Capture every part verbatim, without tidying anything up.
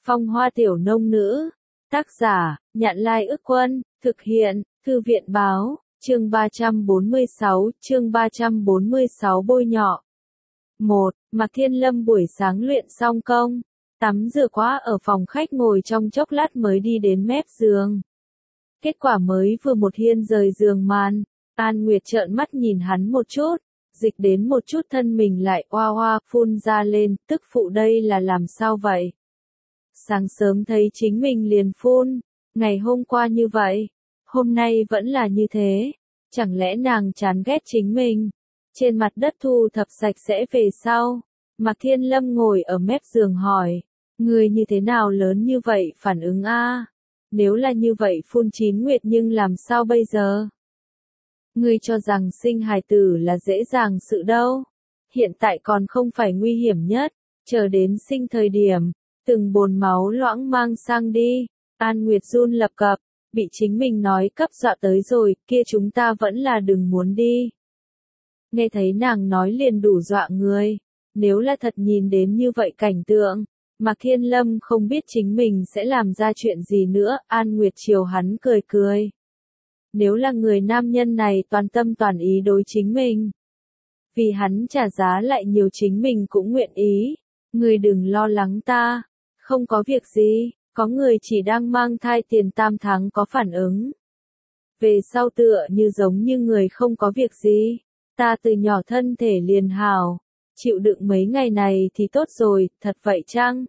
Phong Hoa Tiểu Nông Nữ. Tác giả, Nhạn Lai Ức Quân. Thực hiện, Thư viện Báo. Chương ba trăm bốn mươi sáu, chương ba trăm bốn mươi sáu bôi nhọ. một. Mạc Thiên Lâm buổi sáng luyện xong công. Tắm rửa quá ở phòng khách ngồi trong chốc lát mới đi đến mép giường. Kết quả mới vừa một hiên rời giường màn, An Nguyệt trợn mắt nhìn hắn một chút, dịch đến một chút thân mình lại oa oa phun ra lên, tức phụ đây là làm sao vậy? Sáng sớm thấy chính mình liền phun, ngày hôm qua như vậy, hôm nay vẫn là như thế, chẳng lẽ nàng chán ghét chính mình? Trên mặt đất thu thập sạch sẽ về sau, Mạc Thiên Lâm ngồi ở mép giường hỏi, người như thế nào lớn như vậy phản ứng a? Nếu là như vậy phun chín nguyệt nhưng làm sao bây giờ? Ngươi cho rằng sinh hài tử là dễ dàng sự đâu. Hiện tại còn không phải nguy hiểm nhất, chờ đến sinh thời điểm, từng bồn máu loãng mang sang đi. An Nguyệt run lập cập, bị chính mình nói cấp dọa tới rồi, kia chúng ta vẫn là đừng muốn đi. Nghe thấy nàng nói liền đủ dọa người, nếu là thật nhìn đến như vậy cảnh tượng, Mạc Thiên Lâm không biết chính mình sẽ làm ra chuyện gì nữa, An Nguyệt chiều hắn cười cười. Nếu là người nam nhân này toàn tâm toàn ý đối chính mình, vì hắn trả giá lại nhiều chính mình cũng nguyện ý, người đừng lo lắng ta, không có việc gì, có người chỉ đang mang thai tiền tam tháng có phản ứng. Về sau tựa như giống như người không có việc gì, ta từ nhỏ thân thể liền hào, chịu đựng mấy ngày này thì tốt rồi, thật vậy chăng?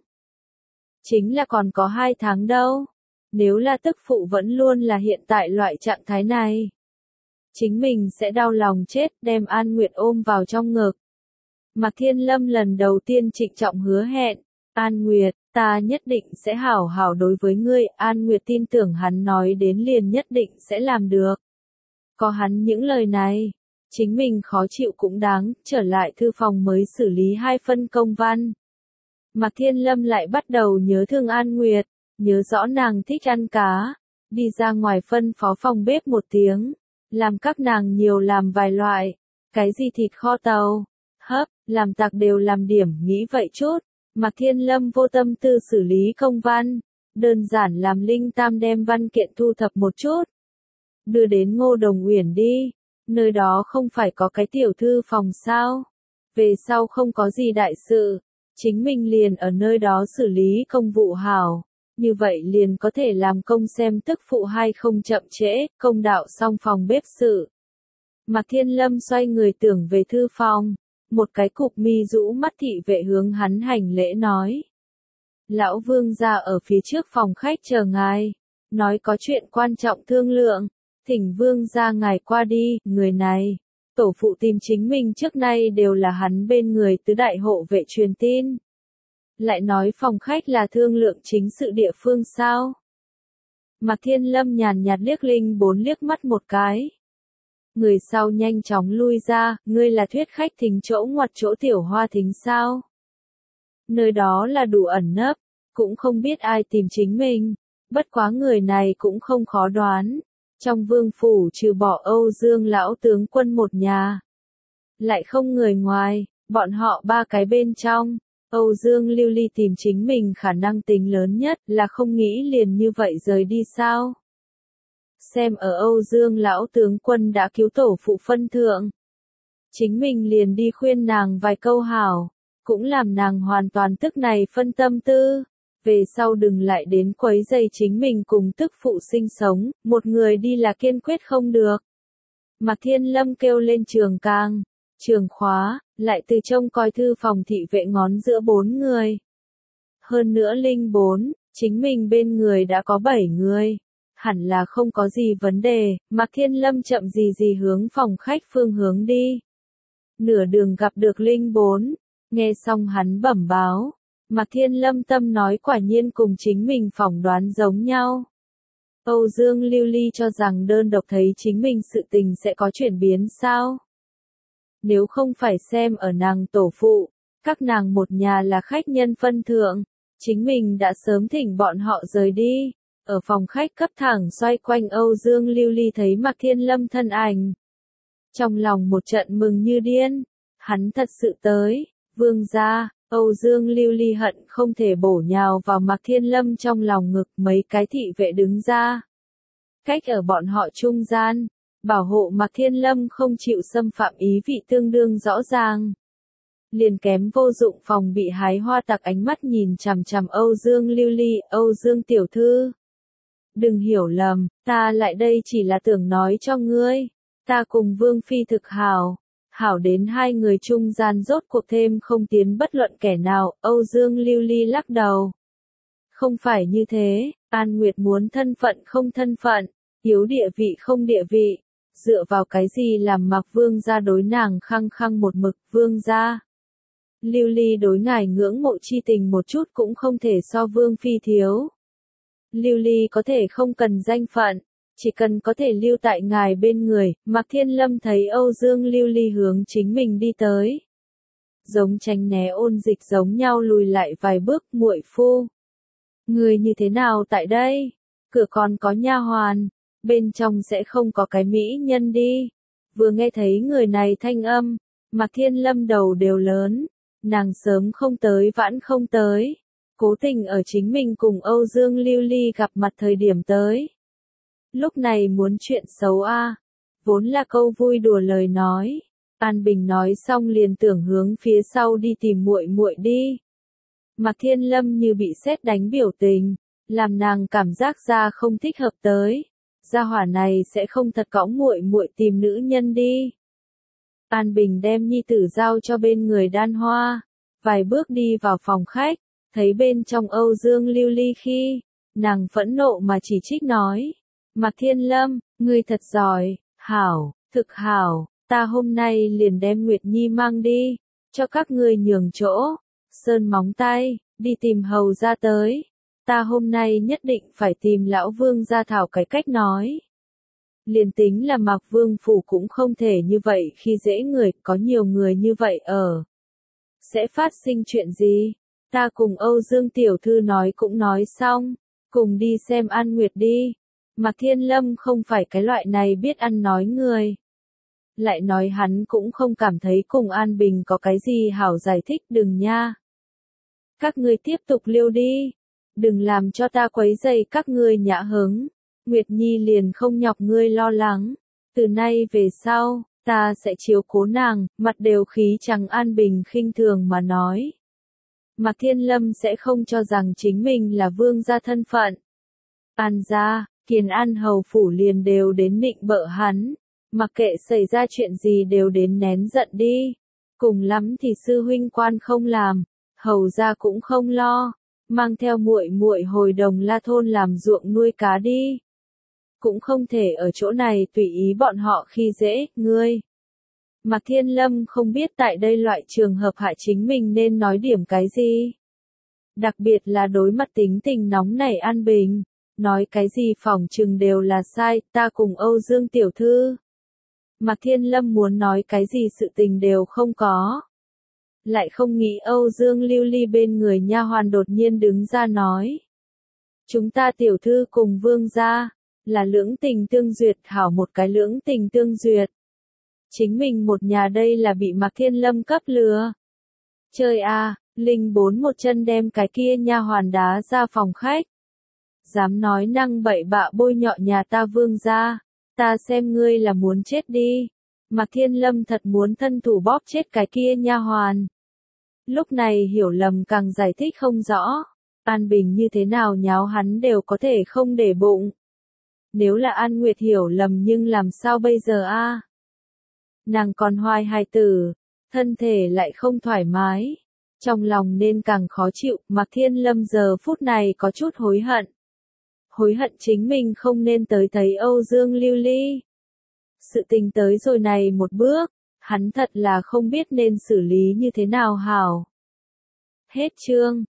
Chính là còn có hai tháng đâu. Nếu là tức phụ vẫn luôn là hiện tại loại trạng thái này, chính mình sẽ đau lòng chết, đem An Nguyệt ôm vào trong ngực. Mạc Thiên Lâm lần đầu tiên trịnh trọng hứa hẹn, An Nguyệt, ta nhất định sẽ hảo hảo đối với ngươi. An Nguyệt tin tưởng hắn nói đến liền nhất định sẽ làm được. Có hắn những lời này, chính mình khó chịu cũng đáng, trở lại thư phòng mới xử lý hai phân công văn. Mạc Thiên Lâm lại bắt đầu nhớ thương An Nguyệt, nhớ rõ nàng thích ăn cá, đi ra ngoài phân phó phòng bếp một tiếng, làm các nàng nhiều làm vài loại, cái gì thịt kho tàu, hấp, làm tạc đều làm điểm, nghĩ vậy chút, Mạc Thiên Lâm vô tâm tư xử lý công văn, đơn giản làm Linh Tam đem văn kiện thu thập một chút, đưa đến Ngô Đồng Uyển đi, nơi đó không phải có cái tiểu thư phòng sao, về sau không có gì đại sự, chính mình liền ở nơi đó xử lý công vụ hảo. Như vậy liền có thể làm công xem tức phụ hay không chậm trễ, công đạo xong phòng bếp sự. Mạc Thiên Lâm xoay người tưởng về thư phòng, một cái cục mi rũ mắt thị vệ hướng hắn hành lễ nói. Lão Vương ra ở phía trước phòng khách chờ ngài, nói có chuyện quan trọng thương lượng, thỉnh Vương ra ngài qua đi, người này. Tổ phụ tìm chính mình trước nay đều là hắn bên người tứ đại hộ vệ truyền tin. Lại nói phòng khách là thương lượng chính sự địa phương sao? Mạc Thiên Lâm nhàn nhạt liếc Linh Bốn liếc mắt một cái. Người sau nhanh chóng lui ra, ngươi là thuyết khách thính chỗ ngoặt chỗ tiểu hoa thính sao? Nơi đó là đủ ẩn nấp, cũng không biết ai tìm chính mình, bất quá người này cũng không khó đoán. Trong vương phủ trừ bỏ Âu Dương lão tướng quân một nhà, lại không người ngoài, bọn họ ba cái bên trong. Âu Dương Lưu Ly tìm chính mình khả năng tính lớn nhất là không nghĩ liền như vậy rời đi sao. Xem ở Âu Dương lão tướng quân đã cứu tổ phụ phân thượng. Chính mình liền đi khuyên nàng vài câu hảo, cũng làm nàng hoàn toàn tức này phân tâm tư. Về sau đừng lại đến quấy rầy chính mình cùng tức phụ sinh sống, một người đi là kiên quyết không được. Mạc Thiên Lâm kêu lên trường cang, trường khóa, lại từ trông coi thư phòng thị vệ ngón giữa bốn người. Hơn nữa Linh Bốn, chính mình bên người đã có bảy người. Hẳn là không có gì vấn đề, Mạc Thiên Lâm chậm gì gì hướng phòng khách phương hướng đi. Nửa đường gặp được Linh Bốn, nghe xong hắn bẩm báo. Mạc Thiên Lâm tâm nói quả nhiên cùng chính mình phỏng đoán giống nhau. Âu Dương Lưu Ly cho rằng đơn độc thấy chính mình sự tình sẽ có chuyển biến sao? Nếu không phải xem ở nàng tổ phụ, các nàng một nhà là khách nhân phân thượng, chính mình đã sớm thỉnh bọn họ rời đi. Ở phòng khách cấp thẳng xoay quanh Âu Dương Lưu Ly thấy Mạc Thiên Lâm thân ảnh. Trong lòng một trận mừng như điên, hắn thật sự tới, Vương gia, Âu Dương Lưu Ly hận không thể bổ nhào vào Mạc Thiên Lâm trong lòng ngực, mấy cái thị vệ đứng ra. Cách ở bọn họ trung gian, bảo hộ Mạc Thiên Lâm không chịu xâm phạm ý vị tương đương rõ ràng. Liền kém vô dụng phòng bị hái hoa tặc ánh mắt nhìn chằm chằm Âu Dương Lưu Ly, Âu Dương tiểu thư. Đừng hiểu lầm, ta lại đây chỉ là tưởng nói cho ngươi, ta cùng Vương Phi thực hảo. Hảo đến hai người trung gian rốt cuộc thêm không tiến bất luận kẻ nào, Âu Dương Lưu Ly lắc đầu. Không phải như thế, An Nguyệt muốn thân phận không thân phận, yếu địa vị không địa vị, dựa vào cái gì làm Mạc Vương gia đối nàng khăng khăng một mực, Vương gia. Lưu Ly đối ngài ngưỡng mộ chi tình một chút cũng không thể so Vương Phi thiếu. Lưu Ly có thể không cần danh phận, chỉ cần có thể lưu tại ngài bên người. Mạc Thiên Lâm thấy Âu Dương Lưu Ly hướng chính mình đi tới. Giống tránh né ôn dịch giống nhau lùi lại vài bước, muội phu. Người như thế nào tại đây? Cửa còn có nha hoàn, bên trong sẽ không có cái mỹ nhân đi. Vừa nghe thấy người này thanh âm, Mạc Thiên Lâm đầu đều lớn, nàng sớm không tới vãn không tới. Cố tình ở chính mình cùng Âu Dương Lưu Ly gặp mặt thời điểm tới. Lúc này muốn chuyện xấu a, à? Vốn là câu vui đùa lời nói. An Bình nói xong liền tưởng hướng phía sau đi tìm muội muội đi. Mạc Thiên Lâm như bị sét đánh biểu tình, làm nàng cảm giác ra không thích hợp tới. Gia hỏa này sẽ không thật cõng muội muội tìm nữ nhân đi. An Bình đem nhi tử giao cho bên người Đan Hoa, vài bước đi vào phòng khách, thấy bên trong Âu Dương Lưu Ly khi, nàng phẫn nộ mà chỉ trích nói. Mạc Thiên Lâm, ngươi thật giỏi, hảo, thực hảo, ta hôm nay liền đem Nguyệt Nhi mang đi, cho các ngươi nhường chỗ, sơn móng tay, đi tìm hầu ra tới. Ta hôm nay nhất định phải tìm lão Vương ra thảo cái cách nói. Liền tính là Mạc Vương phủ cũng không thể như vậy khi dễ người, có nhiều người như vậy ở. Sẽ phát sinh chuyện gì? Ta cùng Âu Dương tiểu thư nói cũng nói xong, cùng đi xem An Nguyệt đi. Mạc Thiên Lâm không phải cái loại này biết ăn nói người. Lại nói hắn cũng không cảm thấy cùng An Bình có cái gì hảo giải thích, đừng nha. Các ngươi tiếp tục liêu đi, đừng làm cho ta quấy rầy các ngươi nhã hứng. Nguyệt Nhi liền không nhọc ngươi lo lắng, từ nay về sau, ta sẽ chiếu cố nàng, mặt đều khí trắng. An Bình khinh thường mà nói. Mạc Thiên Lâm sẽ không cho rằng chính mình là vương gia thân phận. An gia, Kiền An hầu phủ liền đều đến nịnh bợ hắn, mặc kệ xảy ra chuyện gì đều đến nén giận đi. Cùng lắm thì sư huynh quan không làm, hầu gia cũng không lo, mang theo muội muội hồi Đồng La thôn làm ruộng nuôi cá đi. Cũng không thể ở chỗ này tùy ý bọn họ khi dễ, ngươi. Mạc Thiên Lâm không biết tại đây loại trường hợp hại chính mình nên nói điểm cái gì. Đặc biệt là đối mặt tính tình nóng nảy An Bình, nói cái gì phỏng chừng đều là sai, ta cùng Âu Dương tiểu thư. Mạc Thiên Lâm muốn nói cái gì sự tình đều không có. Lại không nghĩ Âu Dương Lưu Ly bên người nha hoàn đột nhiên đứng ra nói. Chúng ta tiểu thư cùng vương gia, là lưỡng tình tương duyệt, hảo một cái lưỡng tình tương duyệt. Chính mình một nhà đây là bị Mạc Thiên Lâm cấp lừa. Chơi a, à, Linh bốn một chân đem cái kia nha hoàn đá ra phòng khách. Dám nói năng bậy bạ bôi nhọ nhà ta vương gia, ta xem ngươi là muốn chết đi. Mạc Thiên Lâm thật muốn thân thủ bóp chết cái kia nha hoàn. Lúc này hiểu lầm càng giải thích không rõ. An Bình như thế nào nháo hắn đều có thể không để bụng. Nếu là An Nguyệt hiểu lầm nhưng làm sao bây giờ a? À? Nàng còn hoài hài tử, thân thể lại không thoải mái, trong lòng nên càng khó chịu. Mạc Thiên Lâm giờ phút này có chút hối hận. Hối hận chính mình không nên tới thấy Âu Dương Lưu Ly. Sự tình tới rồi này một bước, hắn thật là không biết nên xử lý như thế nào hảo. Hết chương.